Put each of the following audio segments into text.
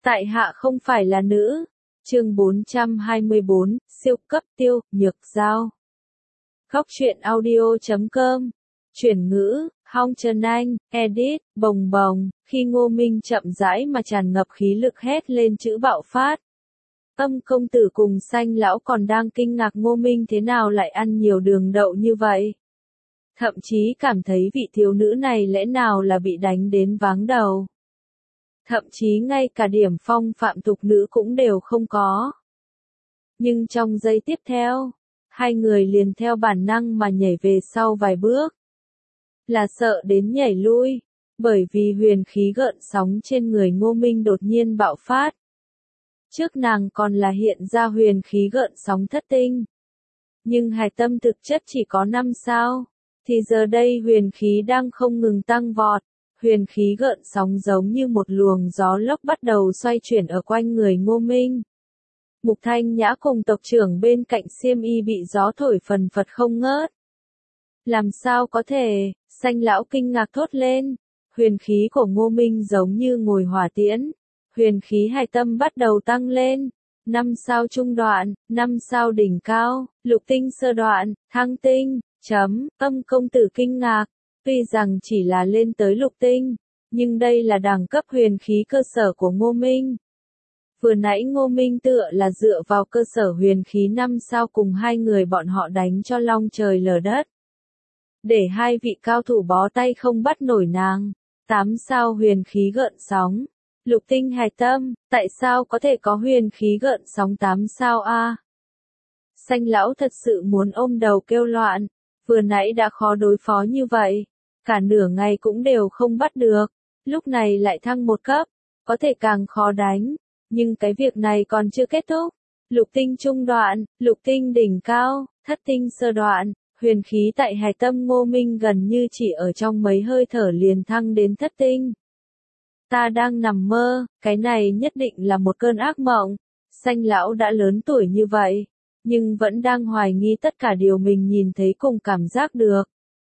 Tại hạ không phải là nữ. Chương 424, siêu cấp Tiêu Nhược Giao. Góc truyện audio.com. Chuyển ngữ, Hong Trần Anh, edit, bồng bồng, khi Ngô Minh chậm rãi mà tràn ngập khí lực hét lên chữ bạo phát. Âm công tử cùng Sanh lão còn đang kinh ngạc Ngô Minh thế nào lại ăn nhiều đường đậu như vậy. Thậm chí cảm thấy vị thiếu nữ này lẽ nào là bị đánh đến váng đầu. Thậm chí ngay cả điểm phong phạm tục nữ cũng đều không có. Nhưng trong giây tiếp theo, hai người liền theo bản năng mà nhảy về sau vài bước. Là sợ đến nhảy lui, bởi vì huyền khí gợn sóng trên người Ngô Minh đột nhiên bạo phát. Trước nàng còn là hiện ra huyền khí gợn sóng thất tinh. Nhưng hài tâm thực chất chỉ có 5 sao, thì giờ đây huyền khí đang không ngừng tăng vọt. Huyền khí gợn sóng giống như một luồng gió lốc bắt đầu xoay chuyển ở quanh người Ngô Minh. Mục Thanh Nhã cùng tộc trưởng bên cạnh xiêm y bị gió thổi phần phật không ngớt. Làm sao có thể, Sanh lão kinh ngạc thốt lên. Huyền khí của Ngô Minh giống như ngồi hỏa tiễn. Huyền khí hài tâm bắt đầu tăng lên. 5 sao trung đoạn, 5 sao đỉnh cao, lục tinh sơ đoạn, thăng tinh, Âm công tử kinh ngạc. Tuy rằng chỉ là lên tới lục tinh, nhưng đây là đẳng cấp huyền khí cơ sở của Ngô Minh. Vừa nãy Ngô Minh tựa là dựa vào cơ sở huyền khí 5 sao cùng hai người bọn họ đánh cho long trời lở đất. Để hai vị cao thủ bó tay không bắt nổi nàng. 8 sao huyền khí gợn sóng. Lục tinh hài tâm, tại sao có thể có huyền khí gợn sóng 8 sao a? Sanh lão thật sự muốn ôm đầu kêu loạn. Vừa nãy đã khó đối phó như vậy. Cả nửa ngày cũng đều không bắt được, lúc này lại thăng một cấp, có thể càng khó đánh, nhưng cái việc này còn chưa kết thúc. Lục tinh trung đoạn, lục tinh đỉnh cao, thất tinh sơ đoạn, huyền khí tại hài tâm Ngô Minh gần như chỉ ở trong mấy hơi thở liền thăng đến thất tinh. Ta đang nằm mơ, cái này nhất định là một cơn ác mộng. Sanh lão đã lớn tuổi như vậy, nhưng vẫn đang hoài nghi tất cả điều mình nhìn thấy cùng cảm giác được.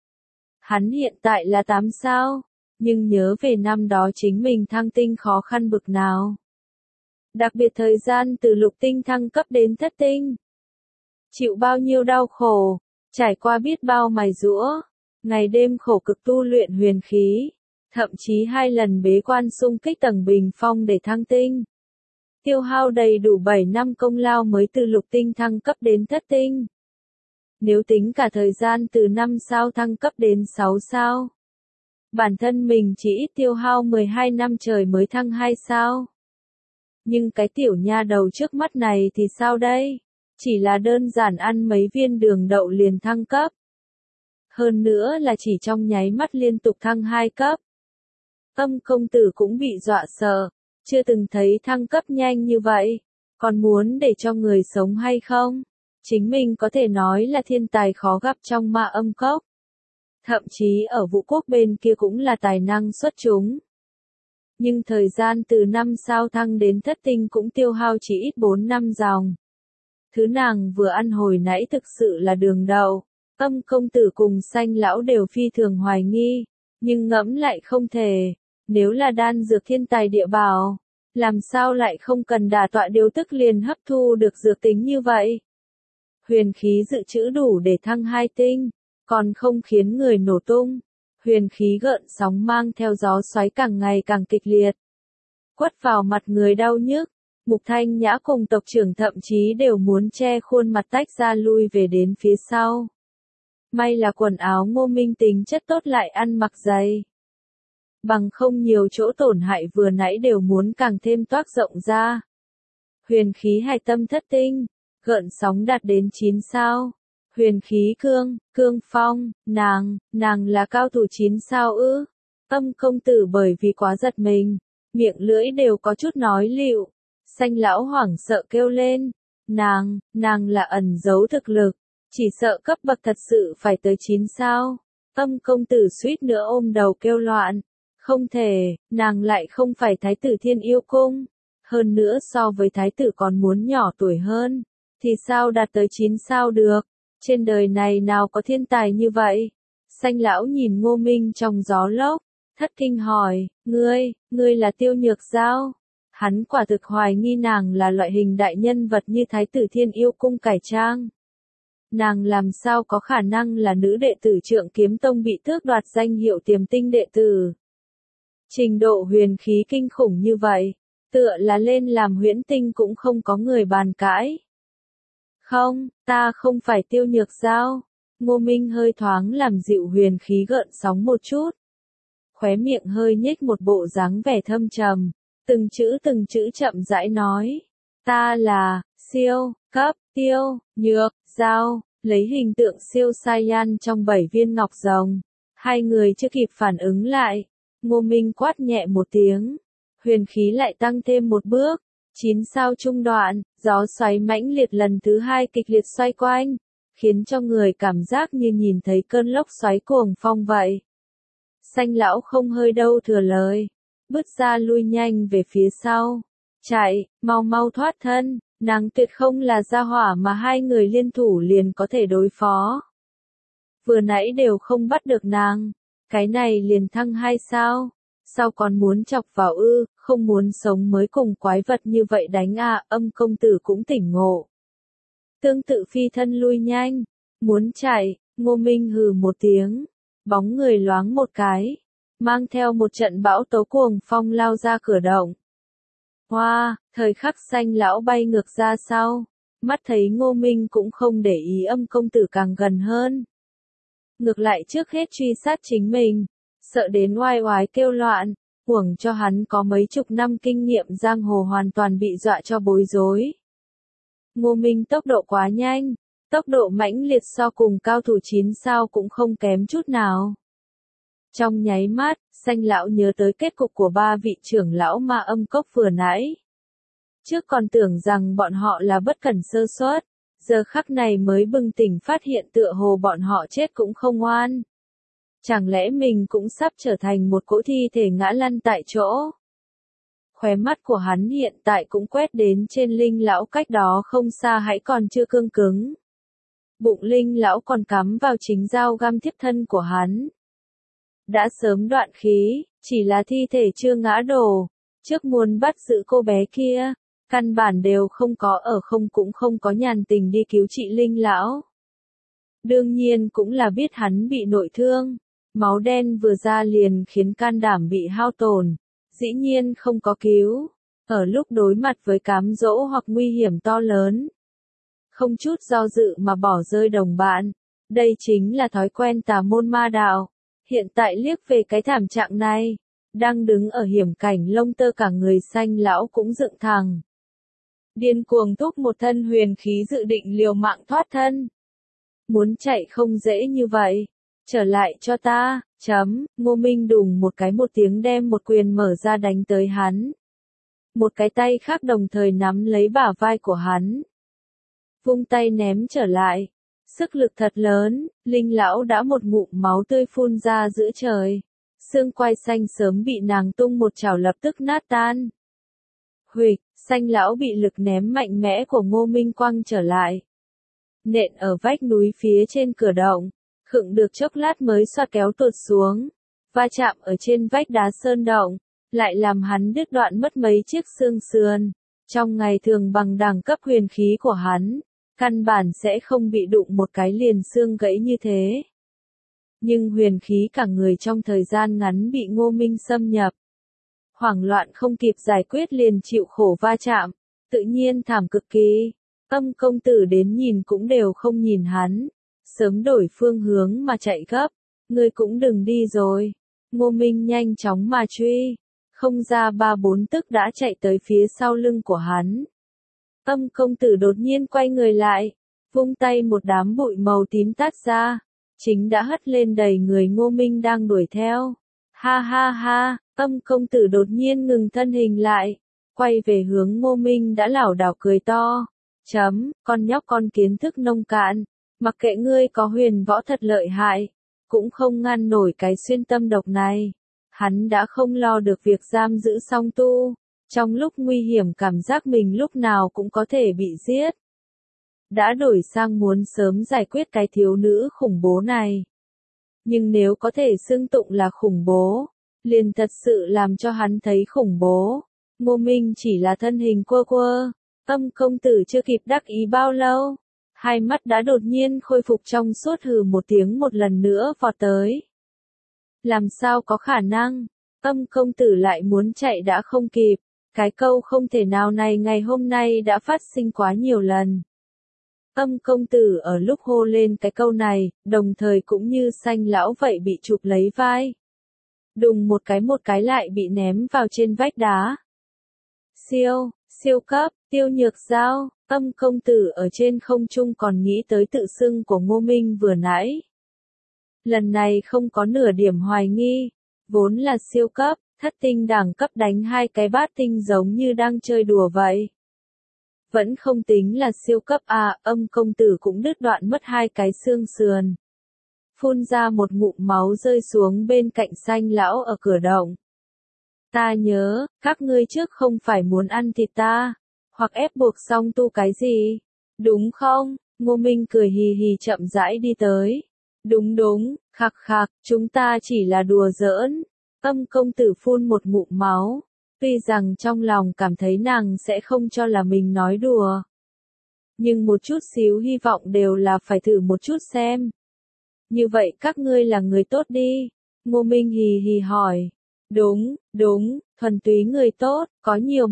Hắn hiện tại là 8 sao, nhưng nhớ về năm đó chính mình thăng tinh khó khăn bực nào. Đặc biệt thời gian từ lục tinh thăng cấp đến thất tinh. Chịu bao nhiêu đau khổ, trải qua biết bao mài giũa, ngày đêm khổ cực tu luyện huyền khí, thậm chí 2 lần bế quan xung kích tầng bình phong để thăng tinh. Tiêu hao đầy đủ 7 năm công lao mới từ lục tinh thăng cấp đến thất tinh. Nếu tính cả thời gian từ 5 sao thăng cấp đến 6 sao. Bản thân mình chỉ ít tiêu hao 12 năm trời mới thăng 2 sao. Nhưng cái tiểu nha đầu trước mắt này thì sao đây? Chỉ là đơn giản ăn mấy viên đường đậu liền thăng cấp. Hơn nữa là chỉ trong nháy mắt liên tục thăng 2 cấp. Âm công tử cũng bị dọa sợ, chưa từng thấy thăng cấp nhanh như vậy. Còn muốn để cho người sống hay không? Chính mình có thể nói là thiên tài khó gặp trong Ma Âm Cốc. Thậm chí ở Vũ Quốc bên kia cũng là tài năng xuất chúng. Nhưng thời gian từ 5 sao thăng đến thất tinh cũng tiêu hao chỉ ít 4 năm dòng. Thứ nàng vừa ăn hồi nãy thực sự là đường đậu. Âm công tử cùng Sanh lão đều phi thường hoài nghi. Nhưng ngẫm lại không thể. Nếu là đan dược thiên tài địa bảo, làm sao lại không cần đả tọa điều tức liền hấp thu được dược tính như vậy? Huyền khí dự trữ đủ để thăng 2 tinh, còn không khiến người nổ tung. Huyền khí gợn sóng mang theo gió xoáy càng ngày càng kịch liệt. Quất vào mặt người đau nhức, Mục Thanh Nhã cùng tộc trưởng thậm chí đều muốn che khuôn mặt tách ra lui về đến phía sau. May là quần áo Ngô Minh tính chất tốt lại ăn mặc dày. Bằng không nhiều chỗ tổn hại vừa nãy đều muốn càng thêm toác rộng ra. Huyền khí hài tâm thất tinh. Gợn sóng đạt đến 9 sao. Huyền khí cương phong, nàng là cao thủ 9 sao ư? Âm công tử bởi vì quá giật mình, miệng lưỡi đều có chút nói lịu. Sanh lão hoảng sợ kêu lên, nàng là ẩn giấu thực lực, chỉ sợ cấp bậc thật sự phải tới 9 sao. Âm công tử suýt nữa ôm đầu kêu loạn, không thể, nàng lại không phải thái tử Thiên Yêu Cung, hơn nữa so với thái tử còn muốn nhỏ tuổi hơn. Thì sao đạt tới 9 sao được? Trên đời này nào có thiên tài như vậy? Sanh lão nhìn Ngô Minh trong gió lốc, thất kinh hỏi, ngươi là Tiêu Nhược Giao? Hắn quả thực hoài nghi nàng là loại hình đại nhân vật như Thái tử Thiên Yêu Cung cải trang. Nàng làm sao có khả năng là nữ đệ tử Trượng Kiếm Tông bị tước đoạt danh hiệu tiềm tinh đệ tử. Trình độ huyền khí kinh khủng như vậy, tựa là lên làm huyễn tinh cũng không có người bàn cãi. Không, ta không phải Tiêu Nhược Giao. Ngô Minh hơi thoáng làm dịu huyền khí gợn sóng một chút. Khóe miệng hơi nhếch một bộ dáng vẻ thâm trầm, từng chữ chậm rãi nói. Ta là, siêu, cấp, Tiêu, Nhược, Giao, lấy hình tượng siêu Saiyan trong 7 viên ngọc rồng. Hai người chưa kịp phản ứng lại. Ngô Minh quát nhẹ một tiếng. Huyền khí lại tăng thêm một bước. 9 sao trung đoạn, gió xoáy mãnh liệt lần thứ 2 kịch liệt xoay quanh, khiến cho người cảm giác như nhìn thấy cơn lốc xoáy cuồng phong vậy. Xanh lão không hơi đâu thừa lời, bước ra lui nhanh về phía sau. Chạy, mau mau thoát thân, nàng tuyệt không là gia hỏa mà hai người liên thủ liền có thể đối phó. Vừa nãy đều không bắt được nàng, cái này liền thăng 2 sao. Sao còn muốn chọc vào ư, không muốn sống mới cùng quái vật như vậy đánh à, Âm công tử cũng tỉnh ngộ. Tương tự phi thân lui nhanh, muốn chạy, Ngô Minh hừ một tiếng, bóng người loáng một cái, mang theo một trận bão tố cuồng phong lao ra cửa động. Hoa, thời khắc xanh lão bay ngược ra sau, mắt thấy Ngô Minh cũng không để ý Âm công tử càng gần hơn. Ngược lại trước hết truy sát chính mình. Sợ đến oai oái kêu loạn, huống cho hắn có mấy chục năm kinh nghiệm giang hồ hoàn toàn bị dọa cho bối rối. Ngô Minh tốc độ quá nhanh, tốc độ mãnh liệt so cùng cao thủ 9 sao cũng không kém chút nào. Trong nháy mắt, xanh lão nhớ tới kết cục của 3 vị trưởng lão ma âm cốc vừa nãy. Trước còn tưởng rằng bọn họ là bất cẩn sơ suất, giờ khắc này mới bừng tỉnh phát hiện tựa hồ bọn họ chết cũng không oan. Chẳng lẽ mình cũng sắp trở thành một cỗ thi thể ngã lăn tại chỗ? Khóe mắt của hắn hiện tại cũng quét đến trên Linh lão cách đó không xa hãy còn chưa cương cứng. Bụng Linh lão còn cắm vào chính dao găm thiếp thân của hắn. Đã sớm đoạn khí, chỉ là thi thể chưa ngã đổ. Trước muốn bắt giữ cô bé kia, căn bản đều không có ở không cũng không có nhàn tình đi cứu trị Linh lão. Đương nhiên cũng là biết hắn bị nội thương. Máu đen vừa ra liền khiến can đảm bị hao tổn, dĩ nhiên không có cứu, ở lúc đối mặt với cám dỗ hoặc nguy hiểm to lớn. Không chút do dự mà bỏ rơi đồng bạn, đây chính là thói quen tà môn ma đạo. Hiện tại liếc về cái thảm trạng này, đang đứng ở hiểm cảnh lông tơ cả người xanh lão cũng dựng thẳng. Điên cuồng thúc một thân huyền khí dự định liều mạng thoát thân. Muốn chạy không dễ như vậy. Trở lại cho ta, Ngô Minh đùng một tiếng đem một quyền mở ra đánh tới hắn. Một cái tay khác đồng thời nắm lấy bả vai của hắn. Vung tay ném trở lại. Sức lực thật lớn, Linh lão đã một ngụm máu tươi phun ra giữa trời. Xương quai xanh sớm bị nàng tung một chảo lập tức nát tan. Huỵch, xanh lão bị lực ném mạnh mẽ của Ngô Minh quăng trở lại. Nện ở vách núi phía trên cửa động. Khựng được chốc lát mới xoa kéo tuột xuống, va chạm ở trên vách đá sơn động, lại làm hắn đứt đoạn mất mấy chiếc xương sườn. Trong ngày thường bằng đẳng cấp huyền khí của hắn, căn bản sẽ không bị đụng một cái liền xương gãy như thế. Nhưng huyền khí cả người trong thời gian ngắn bị Ngô Minh xâm nhập. Hoảng loạn không kịp giải quyết liền chịu khổ va chạm, tự nhiên thảm cực kỳ. Âm công tử đến nhìn cũng đều không nhìn hắn. Sớm đổi phương hướng mà chạy gấp, ngươi cũng đừng đi rồi. Ngô Minh nhanh chóng mà truy, không ra 3-4 tức đã chạy tới phía sau lưng của hắn. Âm công tử đột nhiên quay người lại, vung tay một đám bụi màu tím tát ra, chính đã hất lên đầy người Ngô Minh đang đuổi theo. Ha ha ha, âm công tử đột nhiên ngừng thân hình lại, quay về hướng Ngô Minh đã lảo đảo cười to. Con nhóc con kiến thức nông cạn. Mặc kệ ngươi có huyền võ thật lợi hại, cũng không ngăn nổi cái xuyên tâm độc này. Hắn đã không lo được việc giam giữ song tu, trong lúc nguy hiểm cảm giác mình lúc nào cũng có thể bị giết. Đã đổi sang muốn sớm giải quyết cái thiếu nữ khủng bố này. Nhưng nếu có thể xưng tụng là khủng bố, liền thật sự làm cho hắn thấy khủng bố. Ngô Minh chỉ là thân hình quơ quơ. Âm công tử chưa kịp đắc ý bao lâu, hai mắt đã đột nhiên khôi phục trong suốt, hừ một tiếng một lần nữa vọt tới. Làm sao có khả năng, âm công tử lại muốn chạy đã không kịp, cái câu không thể nào này ngày hôm nay đã phát sinh quá nhiều lần. Âm công tử ở lúc hô lên cái câu này, đồng thời cũng như Xanh lão vậy bị chụp lấy vai. Đùng một cái lại bị ném vào trên vách đá. Siêu cấp, Tiêu Nhược Giao, âm công tử ở trên không trung còn nghĩ tới tự xưng của Ngô Minh vừa nãy. Lần này không có nửa điểm hoài nghi, vốn là siêu cấp, thất tinh đẳng cấp đánh hai cái bát tinh giống như đang chơi đùa vậy. Vẫn không tính là siêu cấp à, âm công tử cũng đứt đoạn mất hai cái xương sườn. Phun ra một ngụm máu rơi xuống bên cạnh Xanh lão ở cửa động. Ta nhớ, các ngươi trước không phải muốn ăn thịt ta, hoặc ép buộc song tu cái gì, đúng không? Ngô Minh cười hì hì chậm rãi đi tới. Đúng, khạc khạc, chúng ta chỉ là đùa giỡn. Âm công tử phun một ngụm máu, tuy rằng trong lòng cảm thấy nàng sẽ không cho là mình nói đùa. Nhưng một chút xíu hy vọng đều là phải thử một chút xem. Như vậy các ngươi là người tốt đi. Ngô Minh hì hì hỏi. Đúng, thuần túy người tốt, có nhiều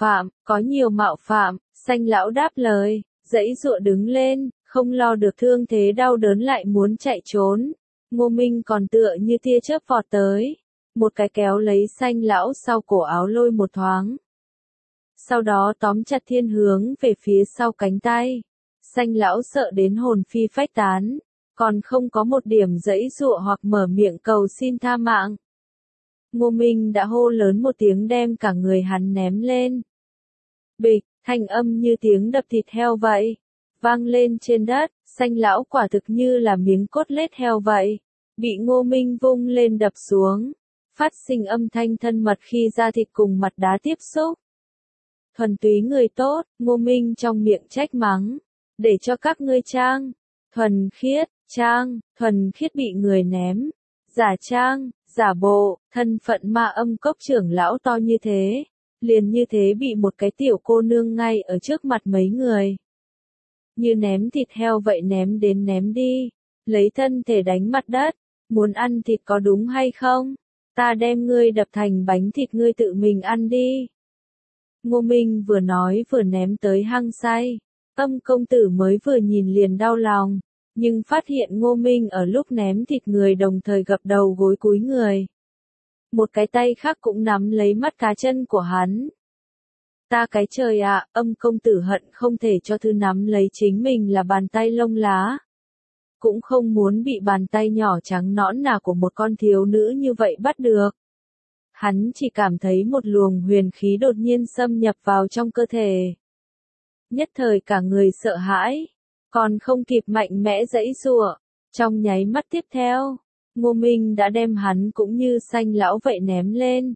mạo phạm, Xanh lão đáp lời, giãy giụa đứng lên, không lo được thương thế đau đớn lại muốn chạy trốn. Ngô Minh còn tựa như tia chớp vọt tới, một cái kéo lấy Xanh lão sau cổ áo lôi một thoáng. Sau đó tóm chặt thiên hướng về phía sau cánh tay. Xanh lão sợ đến hồn phi phách tán, còn không có một điểm giãy giụa hoặc mở miệng cầu xin tha mạng. Ngô Minh đã hô lớn một tiếng đem cả người hắn ném lên. Bịch, thanh âm như tiếng đập thịt heo vậy, vang lên trên đất. Xanh lão quả thực như là miếng cốt lết heo vậy, bị Ngô Minh vung lên đập xuống, phát sinh âm thanh thân mật khi da thịt cùng mặt đá tiếp xúc. Thuần túy người tốt, Ngô Minh trong miệng trách mắng, để cho các ngươi trang, thuần khiết bị người ném, giả trang, giả bộ, thân phận ma âm cốc trưởng lão to như thế, liền như thế bị một cái tiểu cô nương ngay ở trước mặt mấy người. Như ném thịt heo vậy ném đến ném đi, lấy thân thể đánh mặt đất, muốn ăn thịt có đúng hay không? Ta đem ngươi đập thành bánh thịt ngươi tự mình ăn đi. Ngô Minh vừa nói vừa ném tới hăng say, âm công tử mới vừa nhìn liền đau lòng. Nhưng phát hiện Ngô Minh ở lúc ném thịt người đồng thời gập đầu gối cúi người. Một cái tay khác cũng nắm lấy mắt cá chân của hắn. Ta cái trời ạ, âm công tử hận không thể cho thứ nắm lấy chính mình là bàn tay lông lá. Cũng không muốn bị bàn tay nhỏ trắng nõn nà của một con thiếu nữ như vậy bắt được. Hắn chỉ cảm thấy một luồng huyền khí đột nhiên xâm nhập vào trong cơ thể. Nhất thời cả người sợ hãi. Còn không kịp mạnh mẽ giãy giụa, trong nháy mắt tiếp theo, Ngô Minh đã đem hắn cũng như Xanh lão vậy ném lên.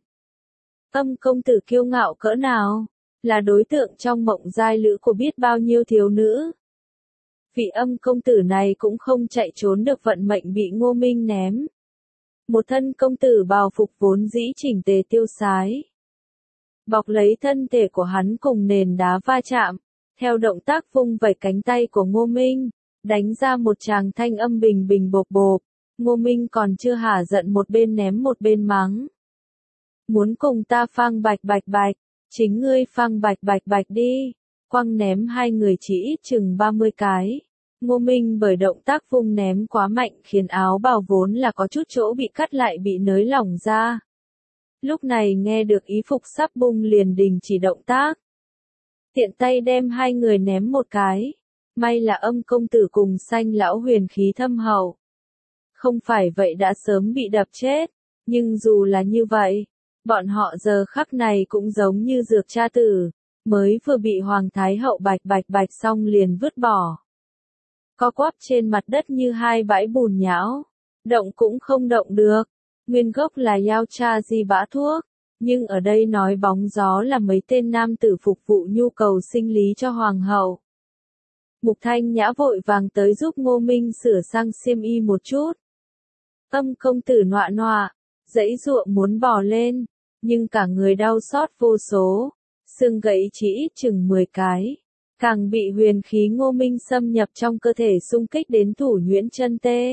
Âm công tử kiêu ngạo cỡ nào, là đối tượng trong mộng giai lữ của biết bao nhiêu thiếu nữ. Vị âm công tử này cũng không chạy trốn được vận mệnh bị Ngô Minh ném. Một thân công tử bào phục vốn dĩ chỉnh tề tiêu sái, bọc lấy thân thể của hắn cùng nền đá va chạm. Theo động tác vung vẩy cánh tay của Ngô Minh, đánh ra một tràng thanh âm bình bình bộp bộp, Ngô Minh còn chưa hả giận một bên ném một bên mắng. Muốn cùng ta phang bạch, chính ngươi phang bạch đi, quăng ném hai người chỉ ít chừng 30 cái. Ngô Minh bởi động tác vung ném quá mạnh khiến áo bào vốn là có chút chỗ bị cắt lại bị nới lỏng ra. Lúc này nghe được ý phục sắp bung liền đình chỉ động tác. Tiện tay đem hai người ném một cái. May là âm công tử cùng Xanh lão huyền khí thâm hậu. Không phải vậy đã sớm bị đập chết. Nhưng dù là như vậy, bọn họ giờ khắc này cũng giống như dược cha tử, mới vừa bị Hoàng Thái Hậu bạch xong liền vứt bỏ. Co quắp trên mặt đất như hai bãi bùn nhão. Động cũng không động được. Nguyên gốc là yao cha di bã thuốc. Nhưng ở đây nói bóng gió là mấy tên nam tử phục vụ nhu cầu sinh lý cho hoàng hậu. Mục Thanh Nhã vội vàng tới giúp Ngô Minh sửa sang xiêm y một chút. Âm công tử nọa nọa, giãy giụa muốn bò lên, nhưng cả người đau xót vô số, xương gãy chỉ ít chừng 10 cái. Càng bị huyền khí Ngô Minh xâm nhập trong cơ thể xung kích đến thủ nhuyễn chân tê.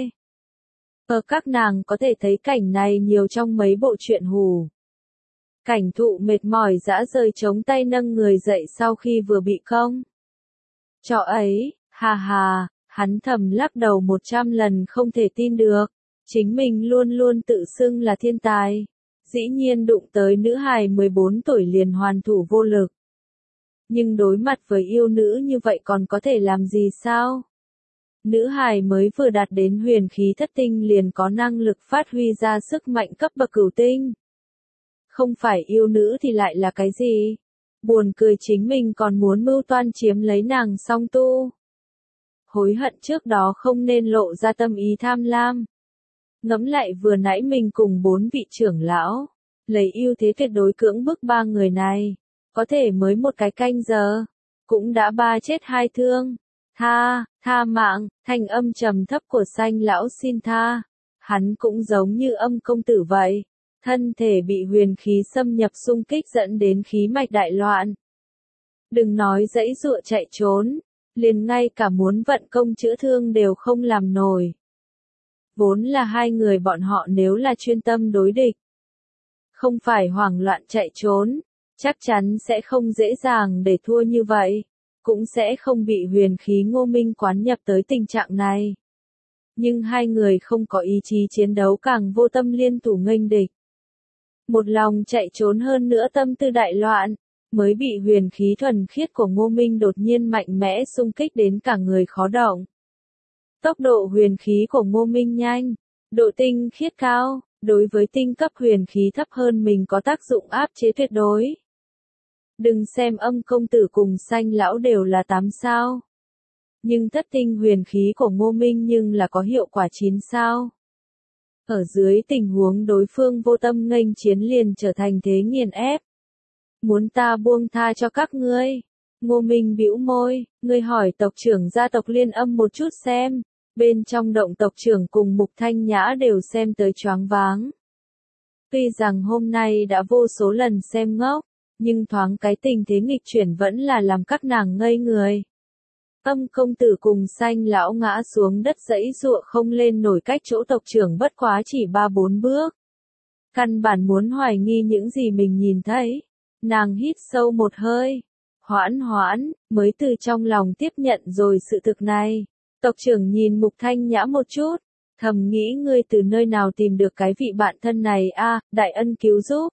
Các nàng có thể thấy cảnh này nhiều trong mấy bộ truyện hù. Cảnh thụ mệt mỏi dã rời chống tay nâng người dậy sau khi vừa bị công. Trọ ấy, hà hà, hắn thầm lắc đầu 100 lần không thể tin được. Chính mình luôn luôn tự xưng là thiên tài. Dĩ nhiên đụng tới nữ hài 14 tuổi liền hoàn thủ vô lực. Nhưng đối mặt với yêu nữ như vậy còn có thể làm gì sao? Nữ hài mới vừa đạt đến huyền khí thất tinh liền có năng lực phát huy ra sức mạnh cấp bậc cửu tinh. Không phải yêu nữ thì lại là cái gì? Buồn cười chính mình còn muốn mưu toan chiếm lấy nàng song tu. Hối hận trước đó không nên lộ ra tâm ý tham lam. Ngẫm lại vừa nãy mình cùng 4 vị trưởng lão, lấy ưu thế tuyệt đối cưỡng bức 3 người này, có thể mới một cái canh giờ, cũng đã 3 chết 2 thương. Tha mạng, thanh âm trầm thấp của Xanh lão xin tha. Hắn cũng giống như Âm công tử vậy, thân thể bị huyền khí xâm nhập xung kích dẫn đến khí mạch đại loạn. Đừng nói giãy giụa chạy trốn, liền ngay cả muốn vận công chữa thương đều không làm nổi. Vốn là hai người bọn họ nếu là chuyên tâm đối địch, không phải hoảng loạn chạy trốn, chắc chắn sẽ không dễ dàng để thua như vậy, cũng sẽ không bị huyền khí Ngô Minh quán nhập tới tình trạng này. Nhưng hai người không có ý chí chiến đấu càng vô tâm liên thủ nghênh địch. Một lòng chạy trốn hơn nữa tâm tư đại loạn, mới bị huyền khí thuần khiết của Ngô Minh đột nhiên mạnh mẽ xung kích đến cả người khó động. Tốc độ huyền khí của Ngô Minh nhanh, độ tinh khiết cao, đối với tinh cấp huyền khí thấp hơn mình có tác dụng áp chế tuyệt đối. Đừng xem Âm công tử cùng Xanh lão đều là 8 sao. Nhưng thất tinh huyền khí của Ngô Minh nhưng là có hiệu quả 9 sao. Ở dưới tình huống đối phương vô tâm nghênh chiến liền trở thành thế nghiền ép. Muốn ta buông tha cho các ngươi? Ngô Minh bĩu môi, ngươi hỏi tộc trưởng gia tộc Liên Âm một chút xem. Bên trong động tộc trưởng cùng Mục Thanh Nhã đều xem tới choáng váng. Tuy rằng hôm nay đã vô số lần xem ngốc, nhưng thoáng cái tình thế nghịch chuyển vẫn là làm các nàng ngây người. Âm công tử cùng Xanh lão ngã xuống đất giãy giụa không lên nổi cách chỗ tộc trưởng bất quá chỉ 3-4 bước. Căn bản muốn hoài nghi những gì mình nhìn thấy. Nàng hít sâu một hơi. Hoãn, mới từ trong lòng tiếp nhận rồi sự thực này. Tộc trưởng nhìn Mục Thanh Nhã một chút. Thầm nghĩ ngươi từ nơi nào tìm được cái vị bạn thân này đại ân cứu giúp.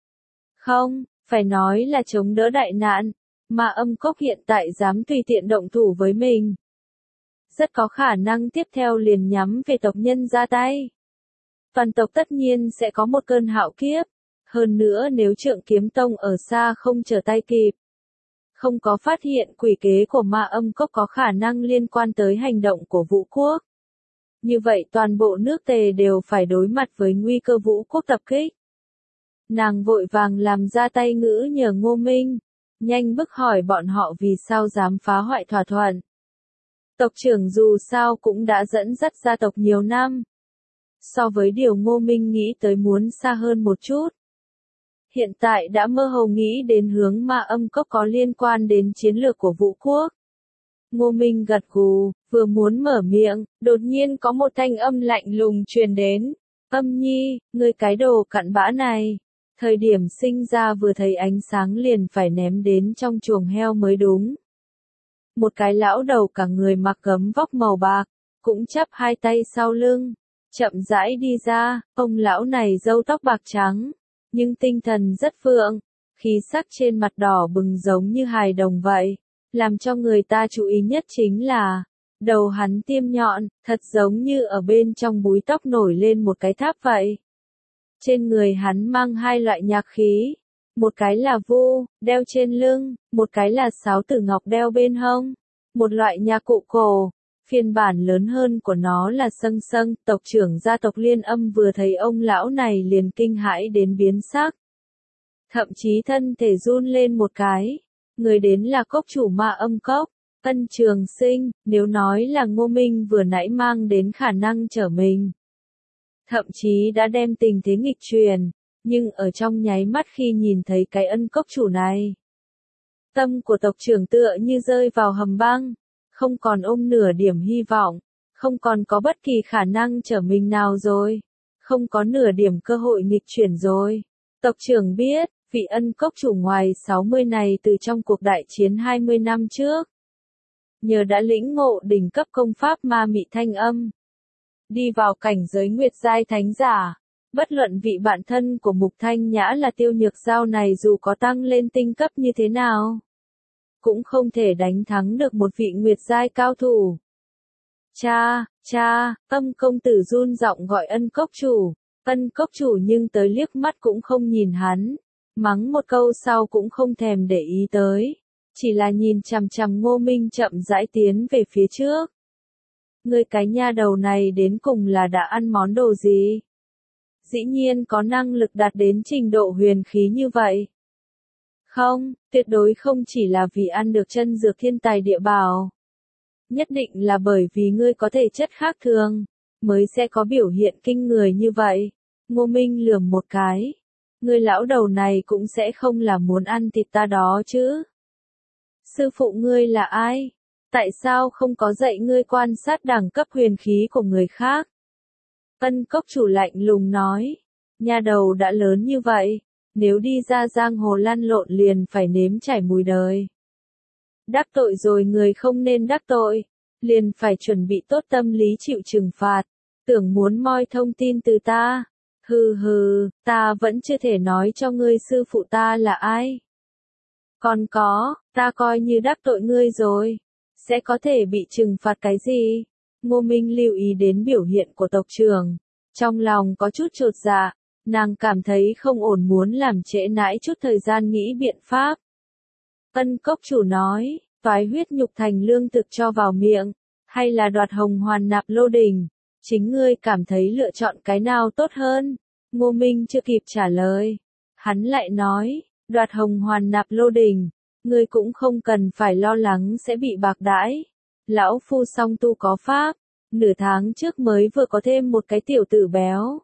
Không, phải nói là chống đỡ đại nạn. Mà Âm Cốc hiện tại dám tùy tiện động thủ với mình. Rất có khả năng tiếp theo liền nhắm về tộc nhân ra tay. Toàn tộc tất nhiên sẽ có một cơn hạo kiếp. Hơn nữa nếu Trượng Kiếm Tông ở xa không trở tay kịp. Không có phát hiện quỷ kế của Ma Âm Cốc có khả năng liên quan tới hành động của Vũ Quốc. Như vậy toàn bộ nước Tề đều phải đối mặt với nguy cơ Vũ Quốc tập kích. Nàng vội vàng làm ra tay ngữ nhờ Ngô Minh. Nhanh bức hỏi bọn họ vì sao dám phá hoại thỏa thuận. Tộc trưởng dù sao cũng đã dẫn dắt gia tộc nhiều năm. So với điều Ngô Minh nghĩ tới muốn xa hơn một chút. Hiện tại đã mơ hồ nghĩ đến hướng Ma Âm Cốc có liên quan đến chiến lược của Vũ Quốc. Ngô Minh gật gù, vừa muốn mở miệng, đột nhiên có một thanh âm lạnh lùng truyền đến. Âm Nhi, ngươi cái đồ cặn bã này. Thời điểm sinh ra vừa thấy ánh sáng liền phải ném đến trong chuồng heo mới đúng. Một cái lão đầu cả người mặc gấm vóc màu bạc, cũng chắp hai tay sau lưng, chậm rãi đi ra, ông lão này râu tóc bạc trắng, nhưng tinh thần rất vượng, khí sắc trên mặt đỏ bừng giống như hài đồng vậy, làm cho người ta chú ý nhất chính là, đầu hắn tiêm nhọn, thật giống như ở bên trong búi tóc nổi lên một cái tháp vậy. Trên người hắn mang hai loại nhạc khí, một cái là vu, đeo trên lưng, một cái là sáo tử ngọc đeo bên hông, một loại nhạc cụ cổ, phiên bản lớn hơn của nó là Sâng Sâng. Tộc trưởng gia tộc Liên Âm vừa thấy ông lão này liền kinh hãi đến biến sắc. Thậm chí thân thể run lên một cái, người đến là cốc chủ Ma Âm Cốc, Ân Trường Sinh, nếu nói là Ngô Minh vừa nãy mang đến khả năng trở mình. Thậm chí đã đem tình thế nghịch truyền, Nhưng ở trong nháy mắt khi nhìn thấy cái ân cốc chủ này, tâm của tộc trưởng tựa như rơi vào hầm băng, không còn ôm nửa điểm hy vọng, không còn có bất kỳ khả năng trở mình nào rồi, không có nửa điểm cơ hội nghịch chuyển rồi. Tộc trưởng biết, vị ân cốc chủ ngoài 60 này từ trong cuộc đại chiến 20 năm trước, nhờ đã lĩnh ngộ đỉnh cấp công pháp ma mị thanh âm, đi vào cảnh giới nguyệt giai thánh giả. Bất luận vị bạn thân của Mục Thanh Nhã là Tiêu Nhược Giao này dù có tăng lên tinh cấp như thế nào, cũng không thể đánh thắng được một vị nguyệt giai cao thủ. Cha, Âm công tử run giọng gọi ân cốc chủ. Ân cốc chủ nhưng tới liếc mắt cũng không nhìn hắn, mắng một câu sau cũng không thèm để ý tới, chỉ là nhìn chằm chằm Ngô Minh chậm rãi tiến về phía trước. Ngươi cái nha đầu này đến cùng là đã ăn món đồ gì? Dĩ nhiên có năng lực đạt đến trình độ huyền khí như vậy. Không, tuyệt đối không chỉ là vì ăn được chân dược thiên tài địa bảo. Nhất định là bởi vì ngươi có thể chất khác thường, mới sẽ có biểu hiện kinh người như vậy. Ngô Minh lườm một cái. Ngươi lão đầu này cũng sẽ không là muốn ăn thịt ta đó chứ. Sư phụ ngươi là ai? Tại sao không có dạy ngươi quan sát đẳng cấp huyền khí của người khác? Ân cốc chủ lạnh lùng nói. Nha đầu đã lớn như vậy, nếu đi ra giang hồ lăn lộn liền phải nếm trải mùi đời. Đắc tội rồi người không nên đắc tội, liền phải chuẩn bị tốt tâm lý chịu trừng phạt. Tưởng muốn moi thông tin từ ta. Hừ, ta vẫn chưa thể nói cho ngươi sư phụ ta là ai. Còn có, ta coi như đắc tội ngươi rồi, sẽ có thể bị trừng phạt cái gì? Ngô Minh lưu ý đến biểu hiện của tộc trưởng, trong lòng có chút chột dạ, nàng cảm thấy không ổn muốn làm trễ nãi chút thời gian nghĩ biện pháp. Ân cốc chủ nói, toái huyết nhục thành lương thực cho vào miệng, hay là đoạt hồng hoàn nạp lô đình, chính ngươi cảm thấy lựa chọn cái nào tốt hơn? Ngô Minh chưa kịp trả lời, hắn lại nói, đoạt hồng hoàn nạp lô đình, ngươi cũng không cần phải lo lắng sẽ bị bạc đãi. Lão phu song tu có pháp, nửa tháng trước mới vừa có thêm một cái tiểu tử béo.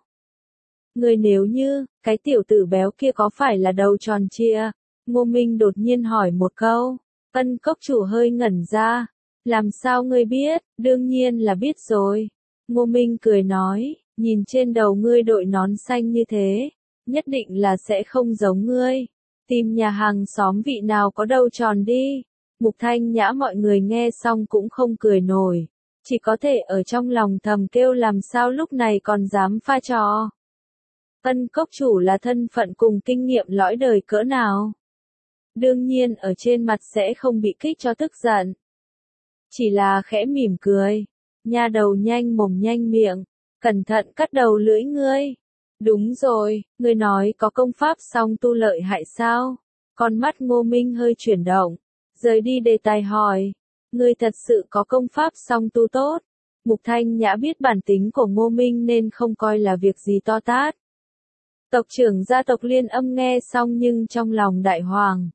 Ngươi nếu như, cái tiểu tử béo kia có phải là đầu tròn trịa? Ngô Minh đột nhiên hỏi một câu. Ân cốc chủ hơi ngẩn ra. Làm sao ngươi biết? Đương nhiên là biết rồi. Ngô Minh cười nói, nhìn trên đầu ngươi đội nón xanh như thế, nhất định là sẽ không giống ngươi. Tìm nhà hàng xóm vị nào có đầu tròn đi. Mục Thanh Nhã mọi người nghe xong cũng không cười nổi, chỉ có thể ở trong lòng thầm kêu làm sao lúc này còn dám pha trò. Ân cốc chủ là thân phận cùng kinh nghiệm lõi đời cỡ nào. Đương nhiên ở trên mặt sẽ không bị kích cho tức giận. Chỉ là khẽ mỉm cười. Nha đầu nhanh mồm nhanh miệng, cẩn thận cắt đầu lưỡi ngươi. Đúng rồi, ngươi nói có công pháp song tu lợi hại sao? Con mắt Ngô Minh hơi chuyển động, rời đi đề tài hỏi. Ngươi thật sự có công pháp song tu tốt? Mục Thanh Nhã biết bản tính của Ngô Minh nên không coi là việc gì to tát. Tộc trưởng gia tộc Liên Âm nghe xong nhưng trong lòng đại hoàng.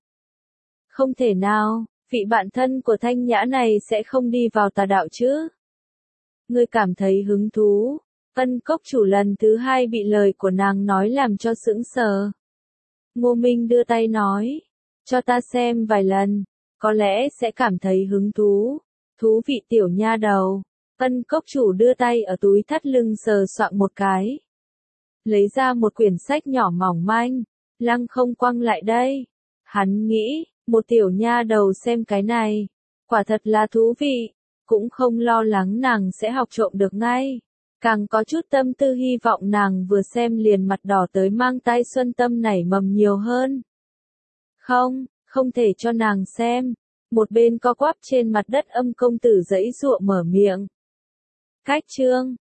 Không thể nào, vị bạn thân của Thanh Nhã này sẽ không đi vào tà đạo chứ? Ngươi cảm thấy hứng thú? Ân cốc chủ lần thứ hai bị lời của nàng nói làm cho sững sờ. Ngô Minh đưa tay nói, cho ta xem vài lần, có lẽ sẽ cảm thấy hứng thú. Thú vị tiểu nha đầu. Ân cốc chủ đưa tay ở túi thắt lưng sờ soạng một cái. Lấy ra một quyển sách nhỏ mỏng manh, Lăng Không quăng lại đây. Hắn nghĩ, một tiểu nha đầu xem cái này, quả thật là thú vị, cũng không lo lắng nàng sẽ học trộm được ngay. Càng có chút tâm tư hy vọng nàng vừa xem liền mặt đỏ tới mang tai xuân tâm nảy mầm nhiều hơn. Không thể cho nàng xem. Một bên co quắp trên mặt đất Âm công tử giãy giụa mở miệng. Cách chương